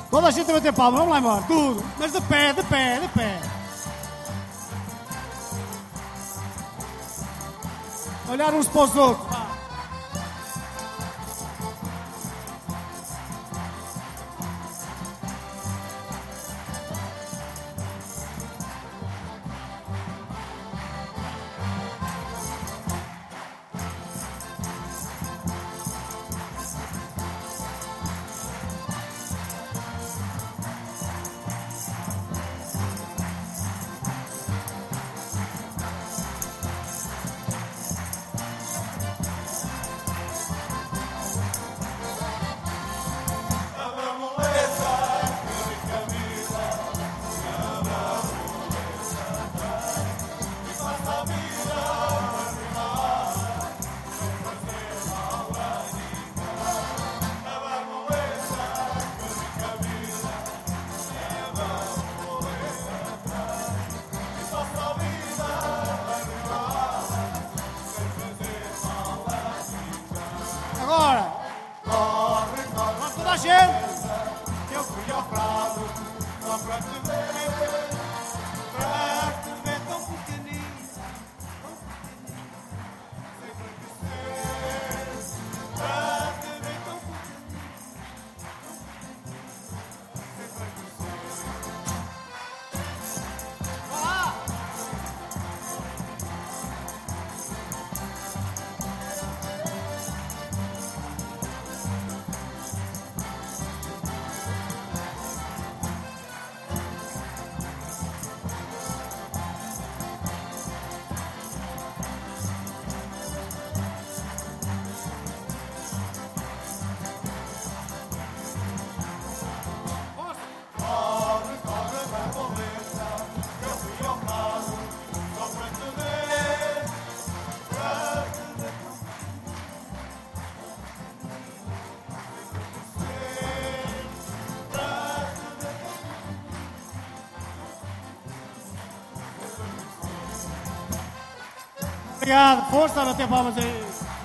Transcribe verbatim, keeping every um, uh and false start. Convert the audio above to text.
Toda a gente a bater palmas, vamos lá embora, tudo. Mas de pé, de pé, de pé. Olhar uns para os outros. Vá. Agora, corre, corre, toda a gente. Eu fui ao prado, só para te ver, para te ver tão pequenino, tão pequenino, sempre que ser, para te ver tão pequenino, sempre que ser. Vá! Obrigado, força a bater palmas aí.